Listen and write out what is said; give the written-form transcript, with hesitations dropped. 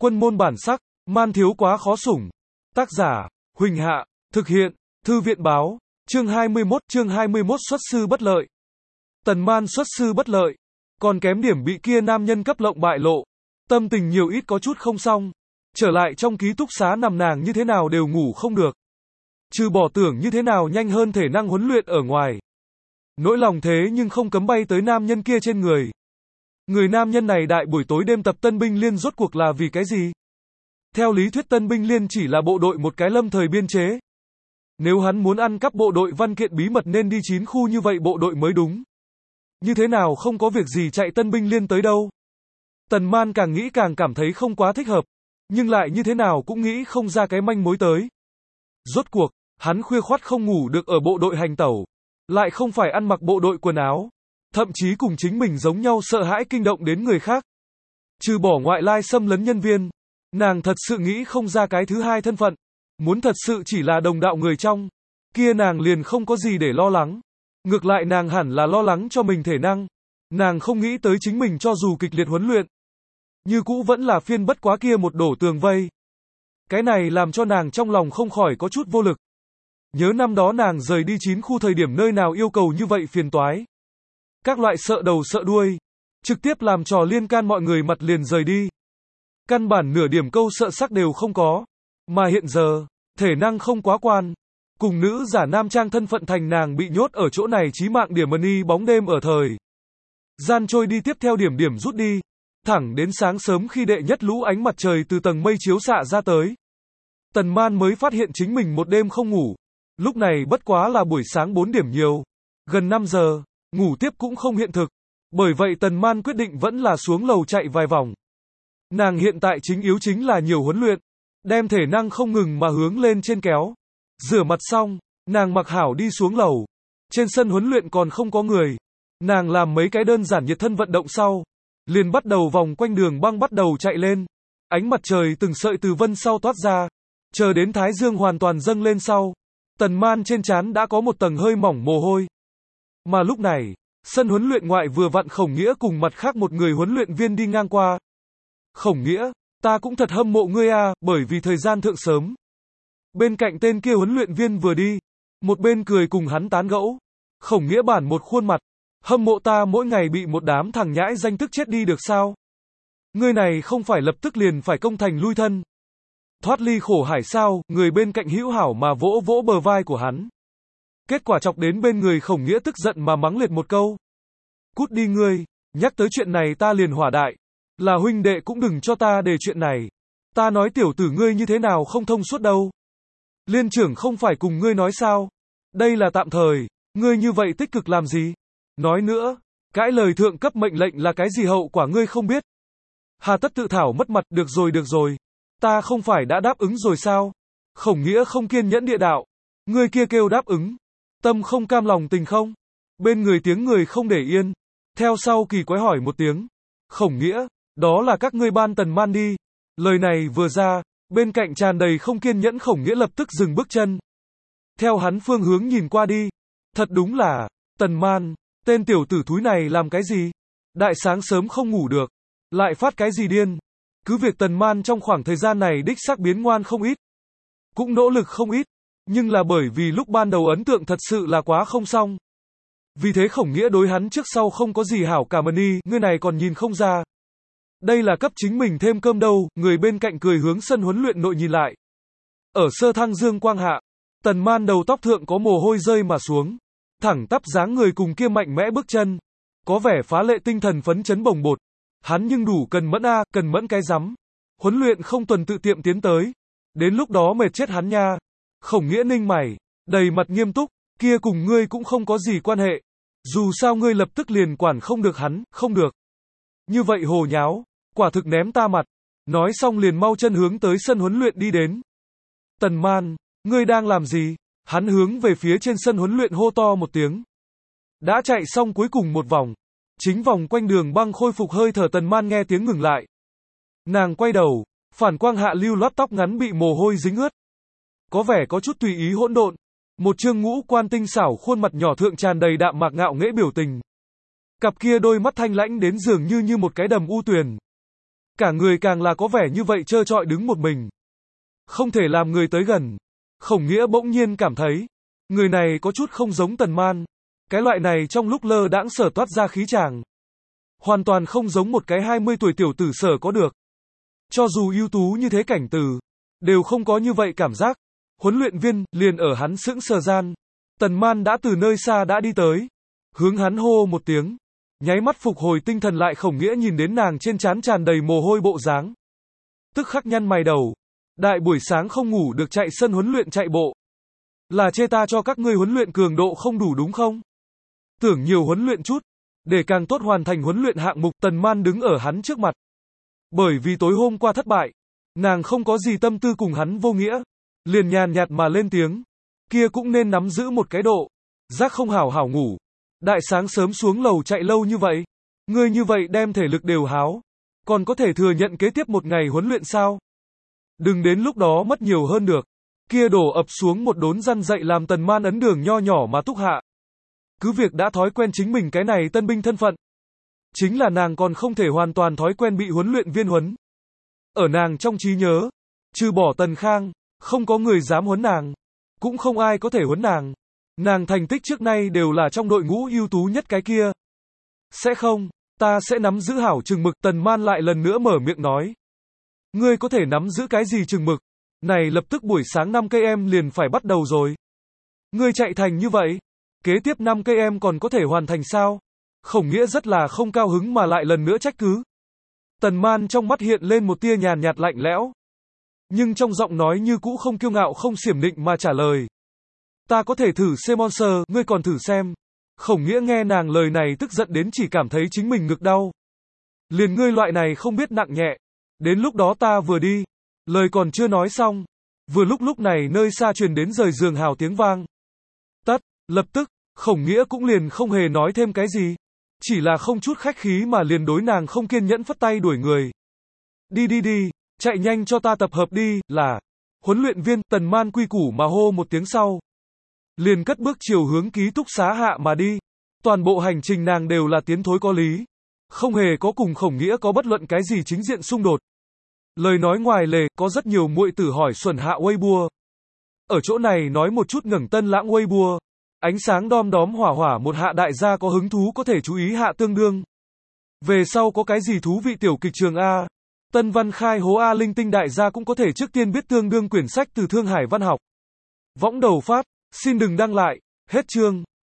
Quân môn bản sắc, man thiếu quá khó sủng. Tác giả, Huỳnh Hạ, thực hiện, Thư viện báo, chương 21 xuất sư bất lợi. Tần Man xuất sư bất lợi, còn kém điểm bị kia nam nhân cấp lộng bại lộ. Tâm tình nhiều ít có chút không xong. Trở lại trong ký túc xá nằm nàng như thế nào đều ngủ không được. Trừ bỏ tưởng như thế nào nhanh hơn thể năng huấn luyện ở ngoài. Nỗi lòng thế nhưng không cấm bay tới nam nhân kia trên người. Người nam nhân này đại buổi tối đêm tập Tân binh liên rốt cuộc là vì cái gì? Theo lý thuyết Tân binh liên chỉ là bộ đội một cái lâm thời biên chế. Nếu hắn muốn ăn cắp bộ đội văn kiện bí mật nên đi 9 khu như vậy bộ đội mới đúng. Như thế nào không có việc gì chạy Tân binh liên tới đâu? Tần Man càng nghĩ càng cảm thấy không quá thích hợp. Nhưng lại như thế nào cũng nghĩ không ra cái manh mối tới. Rốt cuộc, hắn khuya khoắt không ngủ được ở bộ đội hành tẩu. Lại không phải ăn mặc bộ đội quần áo. Thậm chí cùng chính mình giống nhau sợ hãi kinh động đến người khác. Trừ bỏ ngoại lai xâm lấn nhân viên. Nàng thật sự nghĩ không ra cái thứ hai thân phận. Muốn thật sự chỉ là đồng đạo người trong. Kia nàng liền không có gì để lo lắng. Ngược lại nàng hẳn là lo lắng cho mình thể năng. Nàng không nghĩ tới chính mình cho dù kịch liệt huấn luyện. Như cũ vẫn là phiên bất quá kia một đổ tường vây. Cái này làm cho nàng trong lòng không khỏi có chút vô lực. Nhớ năm đó nàng rời đi 9 khu thời điểm nơi nào yêu cầu như vậy phiền toái. Các loại sợ đầu sợ đuôi. Trực tiếp làm trò liên can mọi người mặt liền rời đi. Căn bản nửa điểm câu sợ sắc đều không có. Mà hiện giờ, thể năng không quá quan. Cùng nữ giả nam trang thân phận thành nàng bị nhốt ở chỗ này chí mạng điểm money bóng đêm ở thời. Gian trôi đi tiếp theo điểm rút đi. Thẳng đến sáng sớm khi đệ nhất lũ ánh mặt trời từ tầng mây chiếu xạ ra tới. Tần Man mới phát hiện chính mình một đêm không ngủ. Lúc này bất quá là buổi sáng 4 điểm nhiều. Gần 5 giờ, ngủ tiếp cũng không hiện thực. Bởi vậy Tần Man quyết định vẫn là xuống lầu chạy vài vòng. Nàng hiện tại chính yếu chính là nhiều huấn luyện. Đem thể năng không ngừng mà hướng lên trên kéo. Rửa mặt xong, nàng mặc hảo đi xuống lầu. Trên sân huấn luyện còn không có người. Nàng làm mấy cái đơn giản nhiệt thân vận động sau. Liền bắt đầu vòng quanh đường băng bắt đầu chạy lên. Ánh mặt trời từng sợi từ vân sau toát ra. Chờ đến thái dương hoàn toàn dâng lên sau. Tần Man trên trán đã có một tầng hơi mỏng mồ hôi. Mà lúc này, sân huấn luyện ngoại vừa vặn Khổng Nghĩa cùng mặt khác một người huấn luyện viên đi ngang qua. Khổng Nghĩa, ta cũng thật hâm mộ ngươi a, bởi vì thời gian thượng sớm. Bên cạnh tên kia huấn luyện viên vừa đi, một bên cười cùng hắn tán gẫu. Khổng Nghĩa bản một khuôn mặt, hâm mộ ta mỗi ngày bị một đám thằng nhãi danh tức chết đi được sao? Ngươi này không phải lập tức liền phải công thành lui thân. Thoát ly khổ hải sao? Người bên cạnh hữu hảo mà vỗ vỗ bờ vai của hắn. Kết quả chọc đến bên người Khổng Nghĩa tức giận mà mắng liệt một câu. Cút đi ngươi, nhắc tới chuyện này ta liền hỏa đại. Là huynh đệ cũng đừng cho ta đề chuyện này. Ta nói tiểu tử ngươi như thế nào không thông suốt đâu. Liên trưởng không phải cùng ngươi nói sao? Đây là tạm thời, ngươi như vậy tích cực làm gì? Nói nữa, cãi lời thượng cấp mệnh lệnh là cái gì hậu quả ngươi không biết. Hà tất tự thảo mất mặt, được rồi. Ta không phải đã đáp ứng rồi sao? Khổng Nghĩa không kiên nhẫn địa đạo. Ngươi kia kêu đáp ứng. Tâm không cam lòng tình không? Bên người tiếng người không để yên. Theo sau kỳ quái hỏi một tiếng. Khổng Nghĩa, đó là các ngươi ban Tần Man đi. Lời này vừa ra, bên cạnh tràn đầy không kiên nhẫn Khổng Nghĩa lập tức dừng bước chân. Theo hắn phương hướng nhìn qua đi. Thật đúng là, Tần Man, tên tiểu tử thúi này làm cái gì? Đại sáng sớm không ngủ được. Lại phát cái gì điên? Cứ việc Tần Man trong khoảng thời gian này đích xác biến ngoan không ít. Cũng nỗ lực không ít. Nhưng là bởi vì lúc ban đầu ấn tượng thật sự là quá không xong. Vì thế Khổng Nghĩa đối hắn trước sau không có gì hảo cả mani, ngươi này còn nhìn không ra. Đây là cấp chính mình thêm cơm đâu, người bên cạnh cười hướng sân huấn luyện nội nhìn lại. Ở sơ thăng dương quang hạ, Tần Man đầu tóc thượng có mồ hôi rơi mà xuống. Thẳng tắp dáng người cùng kia mạnh mẽ bước chân. Có vẻ phá lệ tinh thần phấn chấn bồng bột. Hắn nhưng đủ cần mẫn a, cần mẫn cái rắm. Huấn luyện không tuần tự tiệm tiến tới. Đến lúc đó mệt chết hắn nha. Khổng Nghĩa ninh mày, đầy mặt nghiêm túc, kia cùng ngươi cũng không có gì quan hệ. Dù sao ngươi lập tức liền quản không được hắn, không được. Như vậy hồ nháo, quả thực ném ta mặt. Nói xong liền mau chân hướng tới sân huấn luyện đi đến. Tần Man, ngươi đang làm gì? Hắn hướng về phía trên sân huấn luyện hô to một tiếng. Đã chạy xong cuối cùng một vòng. Chính vòng quanh đường băng khôi phục hơi thở Tần Man nghe tiếng ngừng lại. Nàng quay đầu, phản quang hạ lưu loát tóc ngắn bị mồ hôi dính ướt. Có vẻ có chút tùy ý hỗn độn. Một trương ngũ quan tinh xảo khuôn mặt nhỏ thượng tràn đầy đạm mạc ngạo nghễ biểu tình. Cặp kia đôi mắt thanh lãnh đến dường như một cái đầm u tuyền. Cả người càng là có vẻ như vậy trơ trọi đứng một mình. Không thể làm người tới gần. Khổng Nghĩa bỗng nhiên cảm thấy, người này có chút không giống Tần Man. Cái loại này trong lúc lơ đãng sở toát ra khí chàng. Hoàn toàn không giống một cái 20 tuổi tiểu tử sở có được. Cho dù ưu tú như thế Cảnh Từ, đều không có như vậy cảm giác. Huấn luyện viên, liền ở hắn sững sờ gian. Tần Man đã từ nơi xa đã đi tới. Hướng hắn hô một tiếng. Nháy mắt phục hồi tinh thần lại Khổng Nghĩa nhìn đến nàng trên trán tràn đầy mồ hôi bộ dáng. Tức khắc nhăn mày đầu. Đại buổi sáng không ngủ được chạy sân huấn luyện chạy bộ. Là chê ta cho các ngươi huấn luyện cường độ không đủ đúng không? Tưởng nhiều huấn luyện chút. Để càng tốt hoàn thành huấn luyện hạng mục. Tần Man đứng ở hắn trước mặt. Bởi vì tối hôm qua thất bại. Nàng không có gì tâm tư cùng hắn vô nghĩa. Liền nhàn nhạt mà lên tiếng. Kia cũng nên nắm giữ một cái độ. Giác không hảo hảo ngủ. Đại sáng sớm xuống lầu chạy lâu như vậy. Ngươi như vậy đem thể lực đều háo. Còn có thể thừa nhận kế tiếp một ngày huấn luyện sao? Đừng đến lúc đó mất nhiều hơn được. Kia đổ ập xuống một đốn răn dạy làm Tần Man ấn đường nho nhỏ mà túc hạ. Cứ việc đã thói quen chính mình cái này tân binh thân phận. Chính là nàng còn không thể hoàn toàn thói quen bị huấn luyện viên huấn. Ở nàng trong trí nhớ, trừ bỏ Tần Khang, không có người dám huấn nàng. Cũng không ai có thể huấn nàng. Nàng thành tích trước nay đều là trong đội ngũ ưu tú nhất cái kia. Sẽ không, ta sẽ nắm giữ hảo chừng mực. Tần Man lại lần nữa mở miệng nói. Ngươi có thể nắm giữ cái gì chừng mực? Này lập tức buổi sáng 5 cây em liền phải bắt đầu rồi. Ngươi chạy thành như vậy, kế tiếp 5 cây em còn có thể hoàn thành sao? Khổng Nghĩa rất là không cao hứng mà lại lần nữa trách cứ. Tần Man trong mắt hiện lên một tia nhàn nhạt lạnh lẽo. Nhưng trong giọng nói như cũ không kiêu ngạo không xiểm định mà trả lời. Ta có thể thử xem monster, ngươi còn thử xem. Khổng Nghĩa nghe nàng lời này tức giận đến chỉ cảm thấy chính mình ngực đau. Liền ngươi loại này không biết nặng nhẹ. Đến lúc đó ta vừa đi. Lời còn chưa nói xong. Vừa lúc này nơi xa truyền đến rời giường hào tiếng vang. Tắt, lập tức, Khổng Nghĩa cũng liền không hề nói thêm cái gì. Chỉ là không chút khách khí mà liền đối nàng không kiên nhẫn phất tay đuổi người. Đi, chạy nhanh cho ta tập hợp đi, là. Huấn luyện viên Tần Man quy củ mà hô một tiếng sau. Liền cất bước chiều hướng ký túc xá hạ mà đi. Toàn bộ hành trình nàng đều là tiến thối có lý. Không hề có cùng Khổng Nghĩa có bất luận cái gì chính diện xung đột. Lời nói ngoài lề, có rất nhiều muội tử hỏi xuẩn hạ Weibo. Ở chỗ này nói một chút ngẩng tân lãng Weibo. Ánh sáng đom đóm hỏa hỏa một hạ đại gia có hứng thú có thể chú ý hạ tương đương. Về sau có cái gì thú vị tiểu kịch trường A. Tân văn khai hố A linh tinh đại gia cũng có thể trước tiên biết tương đương quyển sách từ Thương Hải Văn học. Võng đầu phát, xin đừng đăng lại, hết chương.